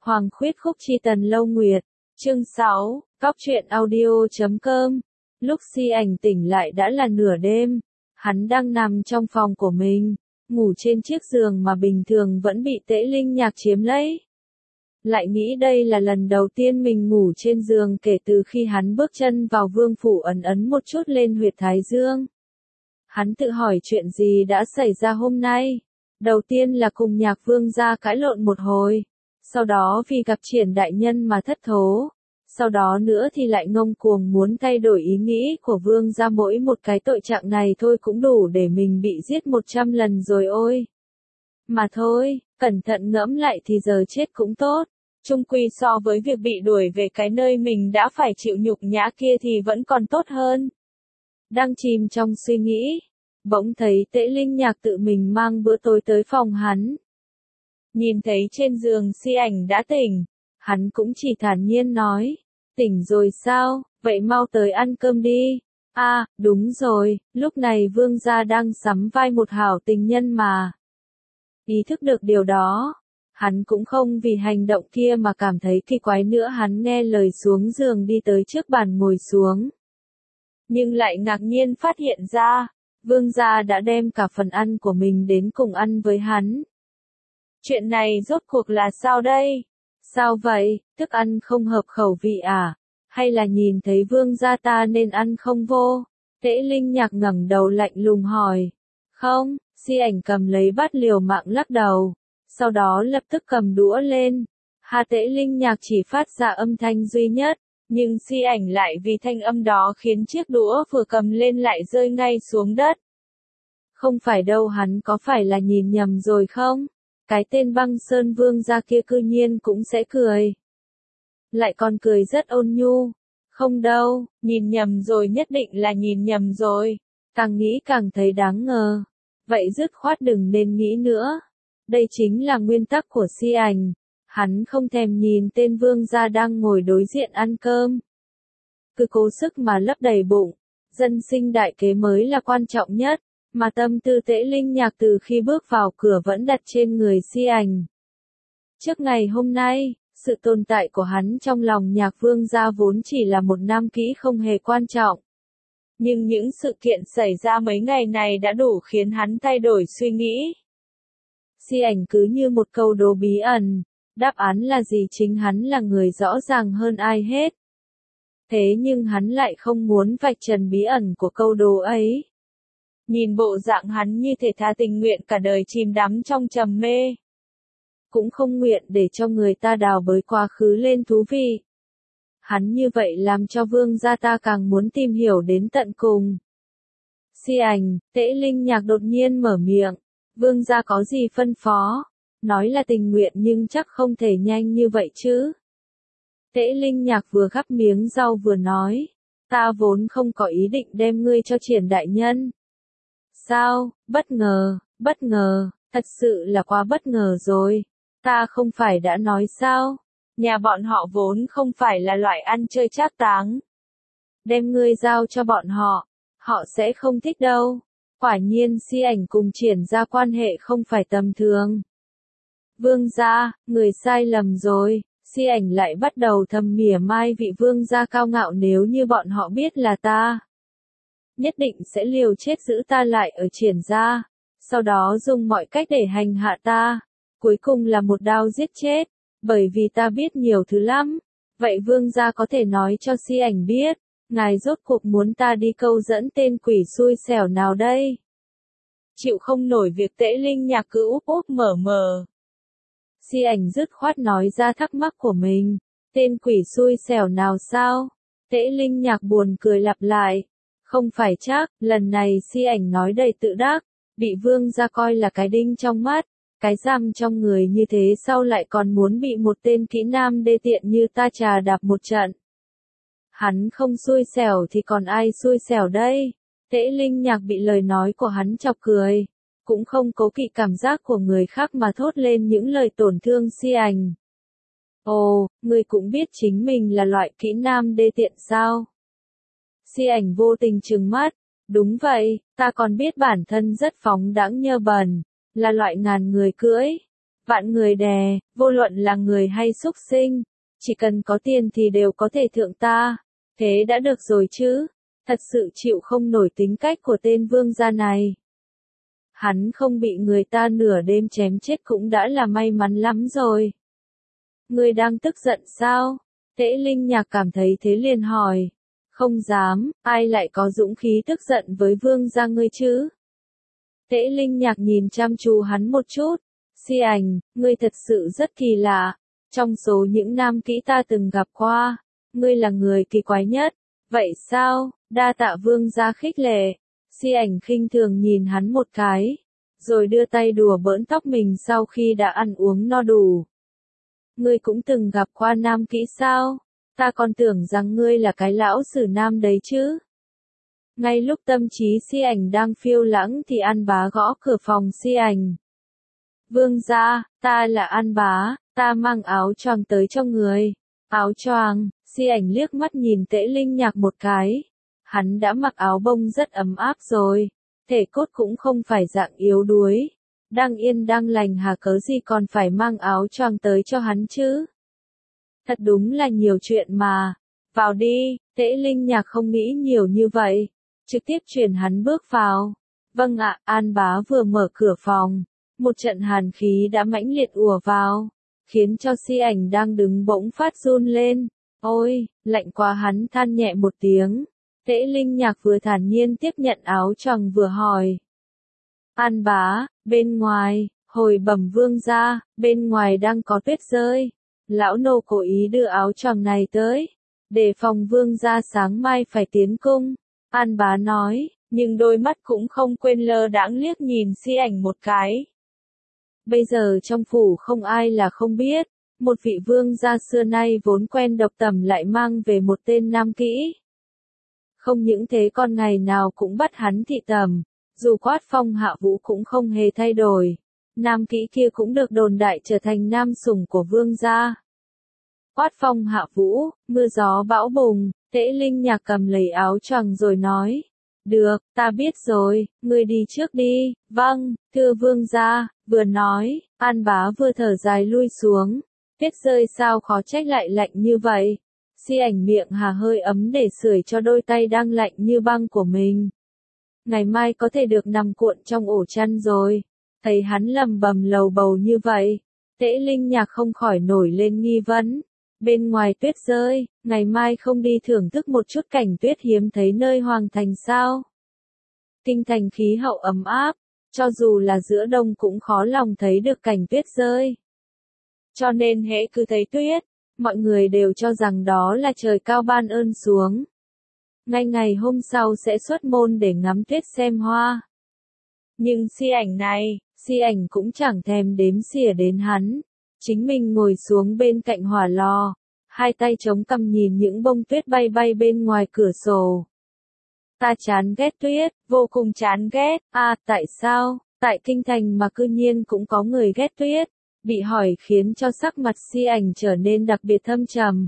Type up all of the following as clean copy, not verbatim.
Hoàng khuyết khúc chi tần lâu nguyệt. Chương 6, Cóc truyện audio.com. Lúc Si Ảnh tỉnh lại đã là nửa đêm. Hắn đang nằm trong phòng của mình, ngủ trên chiếc giường mà bình thường vẫn bị Tễ Linh Nhạc chiếm lấy. Lại nghĩ đây là lần đầu tiên mình ngủ trên giường kể từ khi hắn bước chân vào vương phủ, ấn ấn một chút lên huyệt thái dương. Hắn tự hỏi chuyện gì đã xảy ra hôm nay. Đầu tiên là cùng Nhạc Vương gia cãi lộn một hồi, sau đó vì gặp Triển đại nhân mà thất thố, sau đó nữa thì lại ngông cuồng muốn thay đổi ý nghĩ của Vương gia. Mỗi một cái tội trạng này thôi cũng đủ để mình bị giết 100 lần rồi ôi. Mà thôi, cẩn thận ngẫm lại thì giờ chết cũng tốt. Chung quy so với việc bị đuổi về cái nơi mình đã phải chịu nhục nhã kia thì vẫn còn tốt hơn. Đang chìm trong suy nghĩ, bỗng thấy Tễ Linh Nhạc tự mình mang bữa tối tới phòng hắn. Nhìn thấy trên giường Si Ảnh đã tỉnh, hắn cũng chỉ thản nhiên nói, tỉnh rồi sao, vậy mau tới ăn cơm đi. À, đúng rồi, lúc này Vương gia đang sắm vai một hảo tình nhân mà. Ý thức được điều đó, hắn cũng không vì hành động kia mà cảm thấy kỳ quái nữa. Hắn nghe lời xuống giường đi tới trước bàn ngồi xuống. Nhưng lại ngạc nhiên phát hiện ra, Vương gia đã đem cả phần ăn của mình đến cùng ăn với hắn. Chuyện này rốt cuộc là sao đây? Sao vậy, thức ăn không hợp khẩu vị à? Hay là nhìn thấy Vương gia ta nên ăn không vô? Tễ Linh Nhạc ngẩng đầu lạnh lùng hỏi. Không, Si Ảnh cầm lấy bát liều mạng lắc đầu, sau đó lập tức cầm đũa lên. Tễ Linh Nhạc chỉ phát ra âm thanh duy nhất, nhưng Si Ảnh lại vì thanh âm đó khiến chiếc đũa vừa cầm lên lại rơi ngay xuống đất. Không phải đâu, hắn có phải là nhìn nhầm rồi không? Cái tên Băng Sơn Vương gia kia cư nhiên cũng sẽ cười. Lại còn cười rất ôn nhu. Không đâu, nhìn nhầm rồi, nhất định là nhìn nhầm rồi. Càng nghĩ càng thấy đáng ngờ. Vậy dứt khoát đừng nên nghĩ nữa. Đây chính là nguyên tắc của Si Ảnh. Hắn không thèm nhìn tên vương gia đang ngồi đối diện ăn cơm. Cứ cố sức mà lấp đầy bụng. Dân sinh đại kế mới là quan trọng nhất. Mà tâm tư Tễ Linh Nhạc từ khi bước vào cửa vẫn đặt trên người Si Ảnh. Trước ngày hôm nay, sự tồn tại của hắn trong lòng Nhạc Vương gia vốn chỉ là một nam kỹ không hề quan trọng. Nhưng những sự kiện xảy ra mấy ngày này đã đủ khiến hắn thay đổi suy nghĩ. Si Ảnh cứ như một câu đố bí ẩn, đáp án là gì chính hắn là người rõ ràng hơn ai hết. Thế nhưng hắn lại không muốn vạch trần bí ẩn của câu đố ấy. Nhìn bộ dạng hắn như thể thà tình nguyện cả đời chìm đắm trong trầm mê. Cũng không nguyện để cho người ta đào bới quá khứ lên thú vị. Hắn như vậy làm cho Vương gia ta càng muốn tìm hiểu đến tận cùng. Si Ảnh, Tễ Linh Nhạc đột nhiên mở miệng. Vương gia có gì phân phó? Nói là tình nguyện nhưng chắc không thể nhanh như vậy chứ. Tễ Linh Nhạc vừa gắp miếng rau vừa nói. Ta vốn không có ý định đem ngươi cho Triển đại nhân. Sao, bất ngờ, thật sự là quá bất ngờ rồi. Ta không phải đã nói sao? Nhà bọn họ vốn không phải là loại ăn chơi trác táng. Đem ngươi giao cho bọn họ, họ sẽ không thích đâu. Quả nhiên Si Ảnh cùng Triển gia quan hệ không phải tầm thường. Vương gia, người sai lầm rồi. Si Ảnh lại bắt đầu thầm mỉa mai vị vương gia cao ngạo, nếu như bọn họ biết là ta, nhất định sẽ liều chết giữ ta lại ở Triển gia, sau đó dùng mọi cách để hành hạ ta, cuối cùng là một đao giết chết, bởi vì ta biết nhiều thứ lắm. Vậy vương gia có thể nói cho Si Ảnh biết, ngài rốt cuộc muốn ta đi câu dẫn tên quỷ xui xẻo nào đây? Chịu không nổi việc Tễ Linh Nhạc cứ úp úp mở mờ. Si Ảnh dứt khoát nói ra thắc mắc của mình. Tên quỷ xui xẻo nào sao? Tễ Linh Nhạc buồn cười lặp lại. Không phải chắc, lần này Si Ảnh nói đầy tự đắc, bị vương gia coi là cái đinh trong mắt, cái giam trong người như thế sau lại còn muốn bị một tên kỹ nam đê tiện như ta trà đạp một trận. Hắn không xui xẻo thì còn ai xui xẻo đây? Tễ Linh Nhạc bị lời nói của hắn chọc cười, cũng không cố kỵ cảm giác của người khác mà thốt lên những lời tổn thương Si Ảnh. Ồ, ngươi cũng biết chính mình là loại kỹ nam đê tiện sao? Si Ảnh vô tình trừng mắt. Đúng vậy, ta còn biết bản thân rất phóng đãng nhơ bẩn, là loại ngàn người cưỡi. vạn người đè, vô luận là người hay súc sinh, chỉ cần có tiền thì đều có thể thượng ta, thế đã được rồi chứ, thật sự chịu không nổi tính cách của tên vương gia này. Hắn không bị người ta nửa đêm chém chết cũng đã là may mắn lắm rồi. Ngươi đang tức giận sao? Tễ Linh Nhạc cảm thấy thế liền hỏi. Không dám, ai lại có dũng khí tức giận với vương gia ngươi chứ? Tễ Linh Nhạc nhìn chăm chú hắn một chút. Si ảnh, ngươi thật sự rất kỳ lạ. Trong số những nam kỹ ta từng gặp qua, ngươi là người kỳ quái nhất. Vậy sao? Đa tạ vương gia khích lệ. Si ảnh khinh thường nhìn hắn một cái, rồi đưa tay đùa bỡn tóc mình sau khi đã ăn uống no đủ. Ngươi cũng từng gặp qua nam kỹ sao? Ta còn tưởng rằng ngươi là cái lão sử nam đấy chứ. Ngay lúc tâm trí Si ảnh đang phiêu lãng thì An Bá gõ cửa phòng Si ảnh. Vương gia, ta là An Bá, ta mang áo choàng tới cho người. Áo choàng, Si ảnh liếc mắt nhìn Tễ Linh Nhạc một cái. Hắn đã mặc áo bông rất ấm áp rồi, thể cốt cũng không phải dạng yếu đuối. Đang yên đang lành hà cớ gì còn phải mang áo choàng tới cho hắn chứ? Thật đúng là nhiều chuyện mà. Vào đi, Tễ Linh Nhạc không nghĩ nhiều như vậy, trực tiếp chuyển hắn bước vào. Vâng ạ, An Bá vừa mở cửa phòng, một trận hàn khí đã mãnh liệt ùa vào, khiến cho Si ảnh đang đứng bỗng phát run lên. Ôi, lạnh quá, hắn than nhẹ một tiếng. Tễ Linh Nhạc vừa thản nhiên tiếp nhận áo choàng vừa hỏi. An Bá, bên ngoài, hồi bẩm vương gia, bên ngoài đang có tuyết rơi. Lão nô cố ý đưa áo choàng này tới, để phòng vương gia sáng mai phải tiến cung. An Bá nói, nhưng đôi mắt cũng không quên lơ đãng liếc nhìn Si ảnh một cái. Bây giờ trong phủ không ai là không biết, một vị vương gia xưa nay vốn quen độc tẩm lại mang về một tên nam kỹ. Không những thế con ngày nào cũng bắt hắn thị tẩm, dù quát phong hạ vũ cũng không hề thay đổi. Nam kỹ kia cũng được đồn đại trở thành nam sủng của vương gia. Quát phong hạ vũ, mưa gió bão bùng, Tễ Linh Nhạc cầm lấy áo choàng rồi nói. Được, ta biết rồi, ngươi đi trước đi. Vâng, thưa vương gia. Vừa nói, An Bá vừa thở dài lui xuống. Tuyết rơi sao khó trách lại lạnh như vậy. Si ảnh miệng hà hơi ấm để sưởi cho đôi tay đang lạnh như băng của mình. Ngày mai có thể được nằm cuộn trong ổ chăn rồi. Thấy hắn lầm bầm lầu bầu như vậy, Tễ Linh Nhạc không khỏi nổi lên nghi vấn. Bên ngoài tuyết rơi, ngày mai không đi thưởng thức một chút cảnh tuyết hiếm thấy nơi hoàng thành sao? Kinh thành khí hậu ấm áp, cho dù là giữa đông cũng khó lòng thấy được cảnh tuyết rơi. Cho nên hễ cứ thấy tuyết, mọi người đều cho rằng đó là trời cao ban ơn xuống. Ngay ngày hôm sau sẽ xuất môn để ngắm tuyết xem hoa. Nhưng Si ảnh này, Si ảnh cũng chẳng thèm đếm xỉa đến hắn. Chính mình ngồi xuống bên cạnh hỏa lò, hai tay chống cằm nhìn những bông tuyết bay bay bên ngoài cửa sổ. Ta chán ghét tuyết, vô cùng chán ghét. À, tại sao? Tại kinh thành mà cư nhiên cũng có người ghét tuyết. Bị hỏi khiến cho sắc mặt Si ảnh trở nên đặc biệt thâm trầm.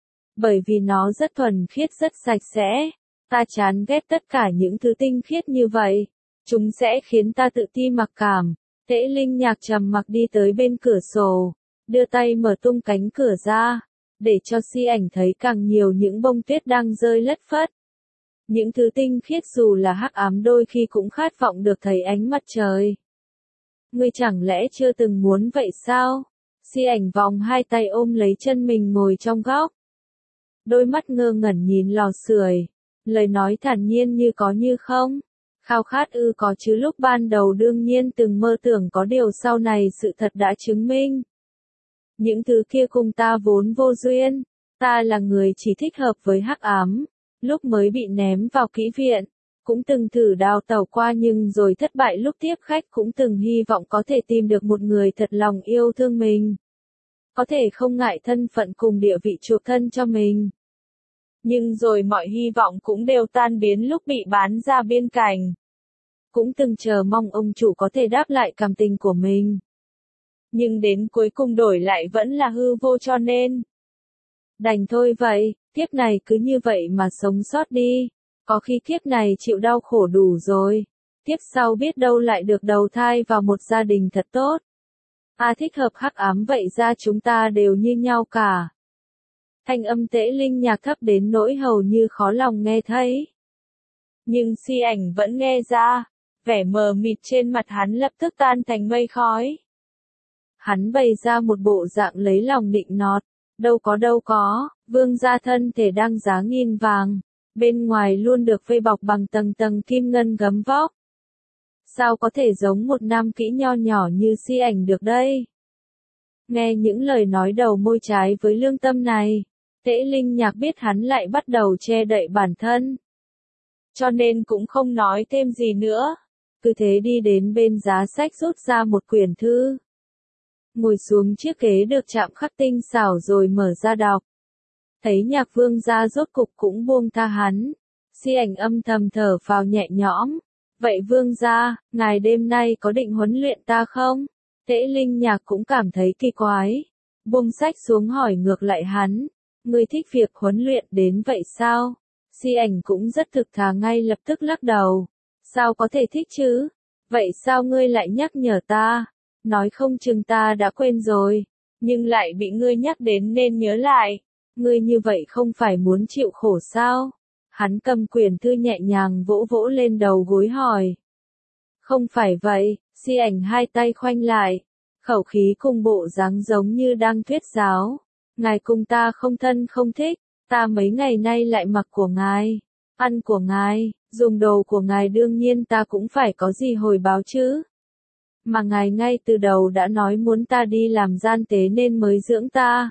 Bởi vì nó rất thuần khiết, rất sạch sẽ. Ta chán ghét tất cả những thứ tinh khiết như vậy. Chúng sẽ khiến ta tự ti mặc cảm. Tễ Linh Nhạc trầm mặc đi tới bên cửa sổ, đưa tay mở tung cánh cửa ra, để cho Si ảnh thấy càng nhiều những bông tuyết đang rơi lất phất. Những thứ tinh khiết dù là hắc ám đôi khi cũng khát vọng được thấy ánh mặt trời. Ngươi chẳng lẽ chưa từng muốn vậy sao? Si ảnh vòng hai tay ôm lấy chân mình ngồi trong góc. Đôi mắt ngơ ngẩn nhìn lò sưởi, lời nói thản nhiên như có như không. Khao khát có chứ, lúc ban đầu đương nhiên từng mơ tưởng, có điều sau này sự thật đã chứng minh. Những thứ kia cùng ta vốn vô duyên, ta là người chỉ thích hợp với hắc ám. Lúc mới bị ném vào kỹ viện, cũng từng thử đào tẩu qua nhưng rồi thất bại lúc tiếp khách, cũng từng hy vọng có thể tìm được một người thật lòng yêu thương mình. Có thể không ngại thân phận cùng địa vị chuộc thân cho mình. Nhưng rồi mọi hy vọng cũng đều tan biến lúc bị bán ra biên cảnh. Cũng từng chờ mong ông chủ có thể đáp lại cảm tình của mình. Nhưng đến cuối cùng đổi lại vẫn là hư vô, cho nên đành thôi vậy, kiếp này cứ như vậy mà sống sót đi. Có khi kiếp này chịu đau khổ đủ rồi, kiếp sau biết đâu lại được đầu thai vào một gia đình thật tốt. thích hợp hắc ám vậy ra chúng ta đều như nhau cả. Thanh âm Tễ Linh Nhạc thấp đến nỗi hầu như khó lòng nghe thấy. Nhưng Si Ảnh vẫn nghe ra, vẻ mờ mịt trên mặt hắn lập tức tan thành mây khói. Hắn bày ra một bộ dạng lấy lòng nịnh nọt, đâu có, vương gia thân thể đang giá nghìn vàng, bên ngoài luôn được vây bọc bằng tầng tầng kim ngân gấm vóc. Sao có thể giống một nam kỹ nho nhỏ như Si Ảnh được đây? Nghe những lời nói đầu môi trái với lương tâm này, Tễ Linh Nhạc biết hắn lại bắt đầu che đậy bản thân. Cho nên cũng không nói thêm gì nữa, cứ thế đi đến bên giá sách rút ra một quyển thư. Ngồi xuống chiếc ghế được chạm khắc tinh xảo rồi mở ra đọc. Thấy Nhạc Vương gia rốt cục cũng buông tha hắn, Si Ảnh âm thầm thở phào nhẹ nhõm. Vậy Vương gia, ngài đêm nay có định huấn luyện ta không? Tễ Linh Nhạc cũng cảm thấy kỳ quái. Buông sách xuống hỏi ngược lại hắn. Ngươi thích việc huấn luyện đến vậy sao? Si Ảnh cũng rất thực thà ngay lập tức lắc đầu. Sao có thể thích chứ? Vậy sao ngươi lại nhắc nhở ta? Nói không chừng ta đã quên rồi. Nhưng lại bị ngươi nhắc đến nên nhớ lại. Ngươi như vậy không phải muốn chịu khổ sao? Hắn cầm quyển thư nhẹ nhàng vỗ vỗ lên đầu gối hỏi. Không phải vậy, Si Ảnh hai tay khoanh lại. Khẩu khí cùng bộ dáng giống như đang thuyết giáo. Ngài cùng ta không thân không thích, ta mấy ngày nay lại mặc của ngài, ăn của ngài, dùng đồ của ngài đương nhiên ta cũng phải có gì hồi báo chứ. Mà ngài ngay từ đầu đã nói muốn ta đi làm gian tế nên mới dưỡng ta.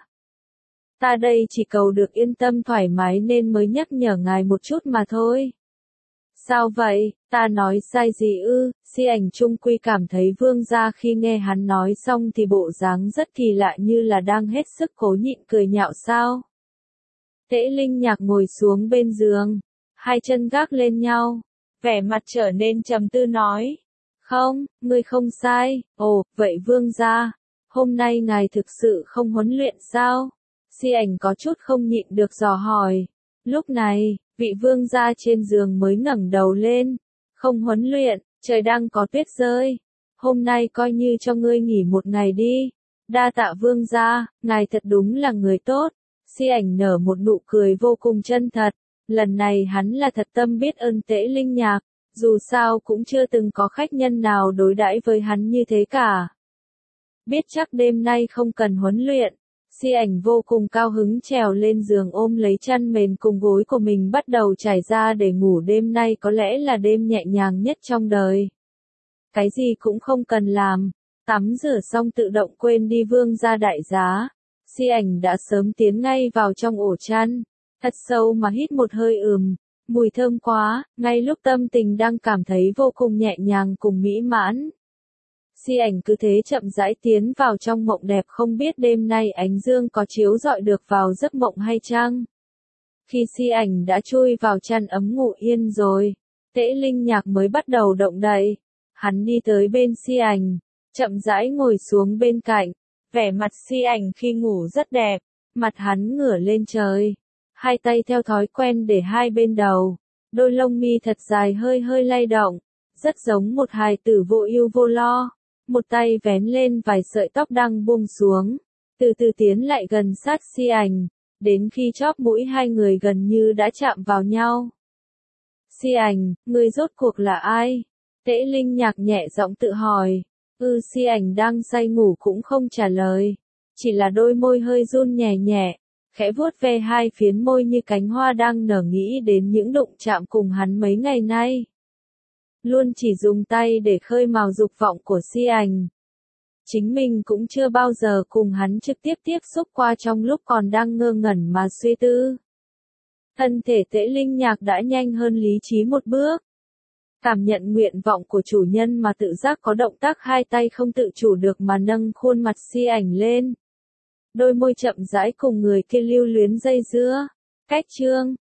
Ta đây chỉ cầu được yên tâm thoải mái nên mới nhắc nhở ngài một chút mà thôi. Sao vậy, ta nói sai gì ư? Si Ảnh chung quy cảm thấy vương gia khi nghe hắn nói xong thì bộ dáng rất kỳ lạ như là đang hết sức cố nhịn cười nhạo sao. Tễ Linh Nhạc ngồi xuống bên giường, hai chân gác lên nhau, vẻ mặt trở nên trầm tư nói. Không, ngươi không sai, ồ, vậy vương gia, hôm nay ngài thực sự không huấn luyện sao? Si Ảnh có chút không nhịn được dò hỏi. Lúc này, vị vương gia trên giường mới ngẩng đầu lên. Không huấn luyện, trời đang có tuyết rơi. Hôm nay coi như cho ngươi nghỉ một ngày đi. Đa tạ vương gia, ngài thật đúng là người tốt. Si Ảnh nở một nụ cười vô cùng chân thật. Lần này hắn là thật tâm biết ơn Tễ Linh Nhạc. Dù sao cũng chưa từng có khách nhân nào đối đãi với hắn như thế cả. Biết chắc đêm nay không cần huấn luyện. Si Ảnh vô cùng cao hứng trèo lên giường ôm lấy chăn mền cùng gối của mình bắt đầu trải ra để ngủ. Đêm nay có lẽ là đêm nhẹ nhàng nhất trong đời. Cái gì cũng không cần làm, tắm rửa xong tự động quên đi vương gia đại giá. Si Ảnh đã sớm tiến ngay vào trong ổ chăn, thật sâu mà hít một hơi mùi thơm quá, ngay lúc tâm tình đang cảm thấy vô cùng nhẹ nhàng cùng mỹ mãn. Si Ảnh cứ thế chậm rãi tiến vào trong mộng đẹp, không biết đêm nay ánh dương có chiếu rọi được vào giấc mộng hay chăng. Khi Si Ảnh đã chui vào chăn ấm ngủ yên rồi, Tễ Linh Nhạc mới bắt đầu động đậy. Hắn đi tới bên Si Ảnh, chậm rãi ngồi xuống bên cạnh, vẻ mặt Si Ảnh khi ngủ rất đẹp, mặt hắn ngửa lên trời, hai tay theo thói quen để hai bên đầu, đôi lông mi thật dài hơi hơi lay động, rất giống một hài tử vô ưu vô lo. Một tay vén lên vài sợi tóc đang buông xuống, từ từ tiến lại gần sát Si Ảnh, đến khi chóp mũi hai người gần như đã chạm vào nhau. Si Ảnh, ngươi rốt cuộc là ai? Tễ Linh Nhạc nhẹ giọng tự hỏi. Si Ảnh đang say ngủ cũng không trả lời, chỉ là đôi môi hơi run nhẹ nhẹ, khẽ vuốt ve hai phiến môi như cánh hoa đang nở, nghĩ đến những đụng chạm cùng hắn mấy ngày nay. Luôn chỉ dùng tay để khơi mào dục vọng của Si Ảnh. Chính mình cũng chưa bao giờ cùng hắn trực tiếp tiếp xúc qua trong lúc còn đang ngơ ngẩn mà suy tư. Thân thể Tễ Linh Nhạc đã nhanh hơn lý trí một bước. Cảm nhận nguyện vọng của chủ nhân mà tự giác có động tác hai tay không tự chủ được mà nâng khuôn mặt Si Ảnh lên. Đôi môi chậm rãi cùng người kia lưu luyến dây dưa. Cách chương